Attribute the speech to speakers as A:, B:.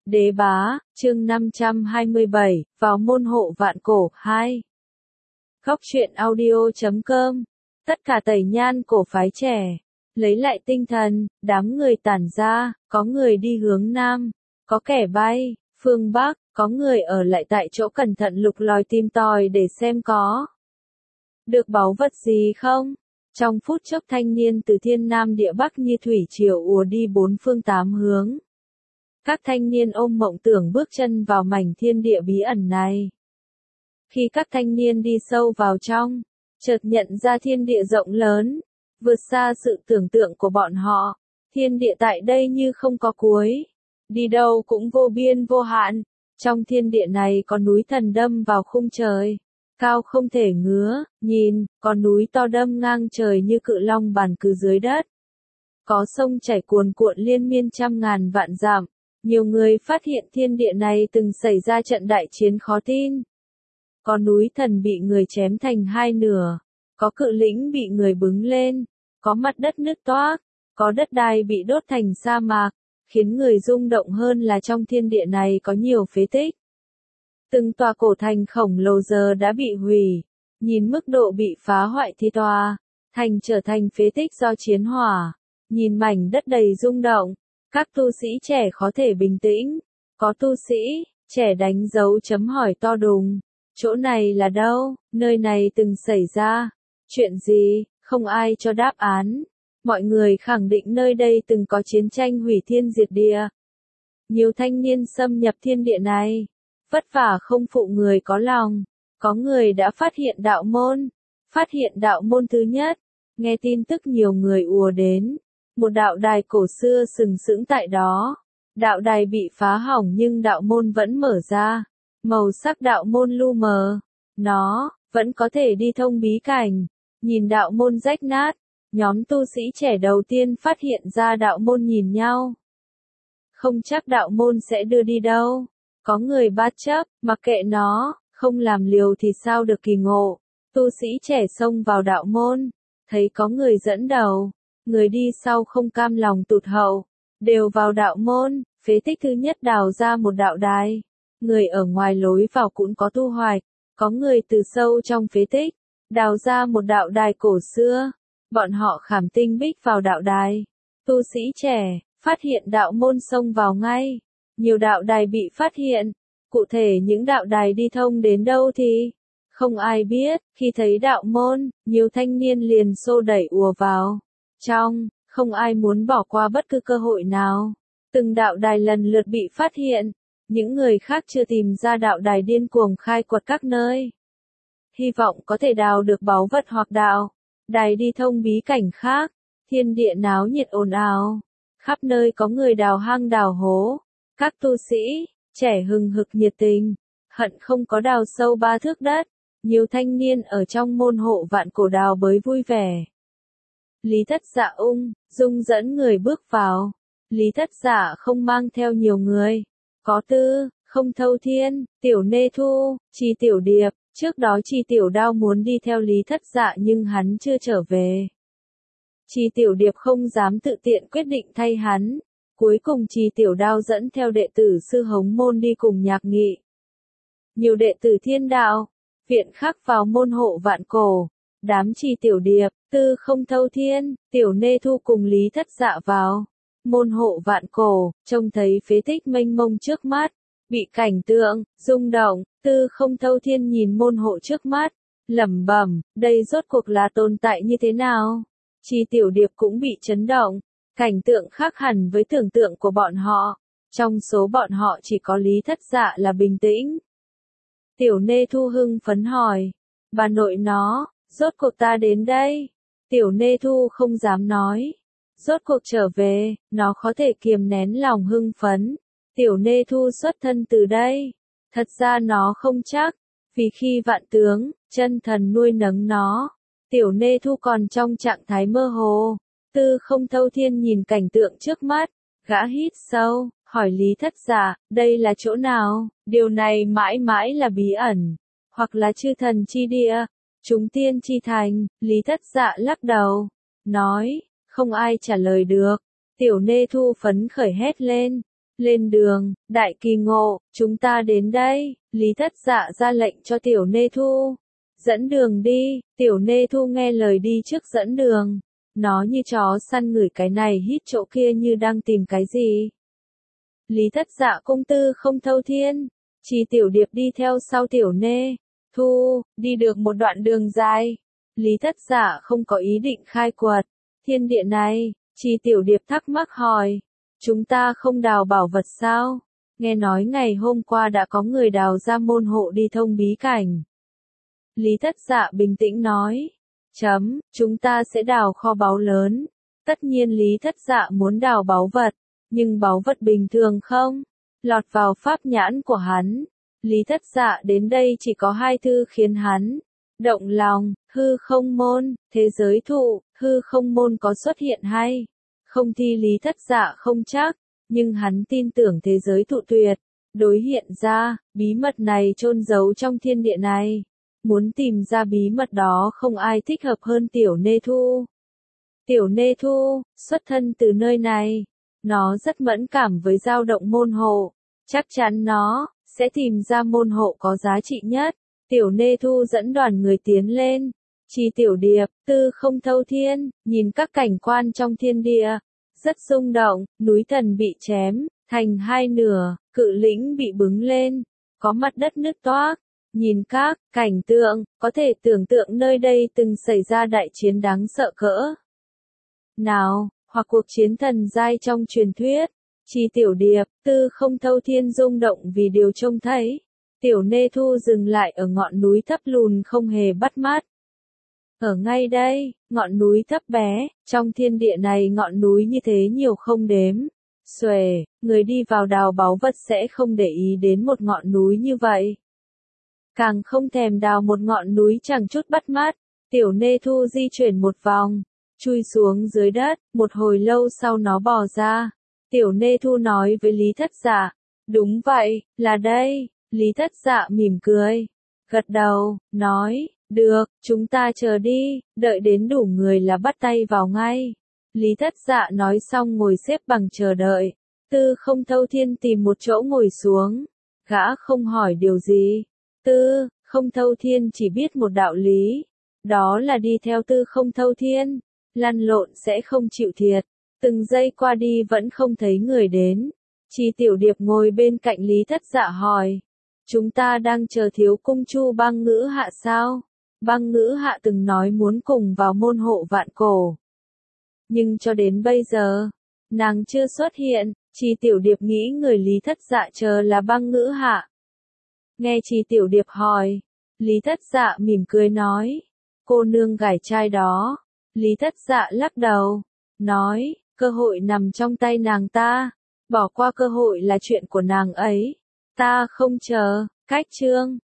A: Đế bá, chương 527, vào môn hộ vạn cổ, 2. Góc truyện audio.com. Tất cả tẩy nhan cổ phái trẻ. Lấy lại tinh thần, đám người tản ra, có người đi hướng Nam, có kẻ bay, phương Bắc, có người ở lại tại chỗ cẩn thận lục lọi tìm tòi để xem có được báu vật gì không. Trong phút chốc thanh niên từ thiên nam địa bắc như thủy triều ùa đi bốn phương tám hướng. Các thanh niên ôm mộng tưởng bước chân vào mảnh thiên địa bí ẩn này. Khi các thanh niên đi sâu vào trong, chợt nhận ra thiên địa rộng lớn, vượt xa sự tưởng tượng của bọn họ. Thiên địa tại đây như không có cuối, đi đâu cũng vô biên vô hạn. Trong thiên địa này có núi thần đâm vào khung trời, cao không thể ngứa, nhìn, có núi to đâm ngang trời như cự long bàn cừ dưới đất. Có sông chảy cuồn cuộn liên miên trăm ngàn vạn dặm. Nhiều người phát hiện thiên địa này từng xảy ra trận đại chiến khó tin. Có núi thần bị người chém thành hai nửa, có cự lĩnh bị người bứng lên, có mặt đất nứt toác, có đất đai bị đốt thành sa mạc. Khiến người rung động hơn là trong thiên địa này có nhiều phế tích. Từng tòa cổ thành khổng lồ giờ đã bị hủy, nhìn mức độ bị phá hoại thì tòa thành trở thành phế tích do chiến hỏa. Nhìn mảnh đất đầy rung động, các tu sĩ trẻ khó thể bình tĩnh. Có tu sĩ trẻ đánh dấu chấm hỏi to đùng. Chỗ này là đâu? Nơi này từng xảy ra chuyện gì? Không ai cho đáp án. Mọi người khẳng định nơi đây từng có chiến tranh hủy thiên diệt địa. Nhiều thanh niên xâm nhập thiên địa này, vất vả không phụ người có lòng. Có người đã phát hiện đạo môn. Phát hiện đạo môn thứ nhất. Nghe tin tức nhiều người ùa đến. Một đạo đài cổ xưa sừng sững tại đó. Đạo đài bị phá hỏng nhưng đạo môn vẫn mở ra. Màu sắc đạo môn lu mờ. Nó vẫn có thể đi thông bí cảnh. Nhìn đạo môn rách nát. Nhóm tu sĩ trẻ đầu tiên phát hiện ra đạo môn nhìn nhau. Không chắc đạo môn sẽ đưa đi đâu. Có người bát chấp, mặc kệ nó, không làm liều thì sao được kỳ ngộ. Tu sĩ trẻ xông vào đạo môn, thấy có người dẫn đầu, người đi sau không cam lòng tụt hậu, đều vào đạo môn. Phế tích thứ nhất đào ra một đạo đài. Người ở ngoài lối vào cũng có thu hoạch, có người từ sâu trong phế tích, đào ra một đạo đài cổ xưa. Bọn họ khảm tinh bích vào đạo đài. Tu sĩ trẻ, phát hiện đạo môn xông vào ngay. Nhiều đạo đài bị phát hiện. Cụ thể những đạo đài đi thông đến đâu thì không ai biết. Khi thấy đạo môn, nhiều thanh niên liền xô đẩy ùa vào trong, không ai muốn bỏ qua bất cứ cơ hội nào. Từng đạo đài lần lượt bị phát hiện. Những người khác chưa tìm ra đạo đài điên cuồng khai quật các nơi, hy vọng có thể đào được báu vật hoặc đạo đài đi thông bí cảnh khác. Thiên địa náo nhiệt ồn ào, khắp nơi có người đào hang đào hố. Các tu sĩ trẻ hừng hực nhiệt tình, hận không có đào sâu 3 thước đất. Nhiều thanh niên ở trong môn hộ vạn cổ đào bới vui vẻ. Lý Thất Dạ ung dung dẫn người bước vào. Lý Thất Dạ không mang theo nhiều người. Có Tư, Không Thâu Thiên, Tiểu Nê Thu, Chi Tiểu Điệp. Trước đó Chi Tiểu Đao muốn đi theo Lý Thất Dạ nhưng hắn chưa trở về. Chi Tiểu Điệp không dám tự tiện quyết định thay hắn. Cuối cùng Chi Tiểu Đao dẫn theo đệ tử sư Hống Môn đi cùng Nhạc Nghị. Nhiều đệ tử Thiên Đạo, Viện khác vào môn hộ vạn cổ. Đám Chi Tiểu Điệp, Tư Không Thâu Thiên, Tiểu Nê Thu cùng Lý Thất Dạ vào môn hộ vạn cổ, trông thấy phế tích mênh mông trước mắt. Bị cảnh tượng rung động, Tư Không Thâu Thiên nhìn môn hộ trước mắt, lẩm bẩm, đây rốt cuộc là tồn tại như thế nào? Chi Tiểu Điệp cũng bị chấn động, cảnh tượng khác hẳn với tưởng tượng của bọn họ. Trong số bọn họ chỉ có Lý Thất Dạ là bình tĩnh. Tiểu Nê Thu hưng phấn hỏi, bà nội nó, rốt cuộc ta đến đây. Tiểu Nê Thu không dám nói, rốt cuộc trở về, nó khó thể kiềm nén lòng hưng phấn. Tiểu Nê Thu xuất thân từ đây. Thật ra nó không chắc, vì khi Vạn Tướng, chân thần nuôi nấng nó, Tiểu Nê Thu còn trong trạng thái mơ hồ. Tư Không Thâu Thiên nhìn cảnh tượng trước mắt, gã hít sâu, hỏi Lý Thất Dạ, đây là chỗ nào? Điều này mãi mãi là bí ẩn, hoặc là chư thần chi địa, chúng tiên chi thành. Lý Thất Dạ lắc đầu, nói, không ai trả lời được. Tiểu Nê Thu phấn khởi hét lên, Lên đường, đại kỳ ngộ, chúng ta đến đây, Lý Thất Dạ ra lệnh cho Tiểu Nê Thu. Dẫn đường đi, Tiểu Nê Thu nghe lời đi trước dẫn đường. Nó như chó săn ngửi cái này hít chỗ kia như đang tìm cái gì. Lý Thất Dạ công tư không thâu thiên, Chi Tiểu Điệp đi theo sau Tiểu Nê Thu, đi được một đoạn đường dài. Lý Thất Dạ không có ý định khai quật thiên địa này, Chi Tiểu Điệp thắc mắc hỏi, chúng ta không đào bảo vật sao? Nghe nói ngày hôm qua đã có người đào ra môn hộ đi thông bí cảnh. Lý Thất Dạ bình tĩnh nói, chúng ta sẽ đào kho báu lớn. Tất nhiên Lý Thất Dạ muốn đào báu vật, nhưng báu vật bình thường không lọt vào pháp nhãn của hắn. Lý Thất Dạ đến đây chỉ có hai thư khiến hắn động lòng, hư không môn, thế giới thụ, hư không môn có xuất hiện hay không thì Lý Thất Dạ không chắc, nhưng hắn tin tưởng thế giới thụ tuyệt đối hiện ra, bí mật này chôn giấu trong thiên địa này. Muốn tìm ra bí mật đó không ai thích hợp hơn Tiểu Nê Thu. Tiểu Nê Thu, xuất thân từ nơi này, nó rất mẫn cảm với dao động môn hộ, chắc chắn nó sẽ tìm ra môn hộ có giá trị nhất. Tiểu Nê Thu dẫn đoàn người tiến lên. Chi Tiểu Điệp, tư không thâu thiên, nhìn các cảnh quan trong thiên địa, rất rung động, núi thần bị chém thành hai nửa, cự lĩnh bị bứng lên, có mặt đất nứt toác. Nhìn các cảnh tượng, có thể tưởng tượng nơi đây từng xảy ra đại chiến đáng sợ cỡ nào, hoặc cuộc chiến thần giai trong truyền thuyết. Chi Tiểu Điệp, tư không thâu thiên rung động vì điều trông thấy. Tiểu Nê Thu dừng lại ở ngọn núi thấp lùn không hề bắt mắt. Ở ngay đây, ngọn núi thấp bé, trong thiên địa này ngọn núi như thế nhiều không đếm. Xuề, người đi vào đào báu vật sẽ không để ý đến một ngọn núi như vậy. Càng không thèm đào một ngọn núi chẳng chút bắt mắt. Tiểu Nê Thu di chuyển một vòng, chui xuống dưới đất, một hồi lâu sau nó bò ra. Tiểu Nê Thu nói với Lý Thất Dạ, đúng vậy, là đây. Lý Thất Dạ mỉm cười, gật đầu, nói, được, chúng ta chờ đi, đợi đến đủ người là bắt tay vào ngay. Lý Thất Dạ nói xong ngồi xếp bằng chờ đợi. Tư không thâu thiên tìm một chỗ ngồi xuống, gã không hỏi điều gì. Tư không thâu thiên chỉ biết một đạo lý, đó là đi theo tư không thâu thiên, lăn lộn sẽ không chịu thiệt. Từng giây qua đi vẫn không thấy người đến. Chi Tiểu Điệp ngồi bên cạnh Lý Thất Dạ hỏi, chúng ta đang chờ thiếu cung Chu Băng Ngữ Hạ sao? Băng Ngữ Hạ từng nói muốn cùng vào môn hộ vạn cổ, nhưng cho đến bây giờ, nàng chưa xuất hiện. Chi Tiểu Điệp nghĩ người Lý Thất Dạ chờ là Băng Ngữ Hạ. Nghe Chi Tiểu Điệp hỏi, Lý Thất Dạ mỉm cười nói, cô nương gải trai đó. Lý Thất Dạ lắc đầu, nói, cơ hội nằm trong tay nàng ta, bỏ qua cơ hội là chuyện của nàng ấy, ta không chờ. Cách chương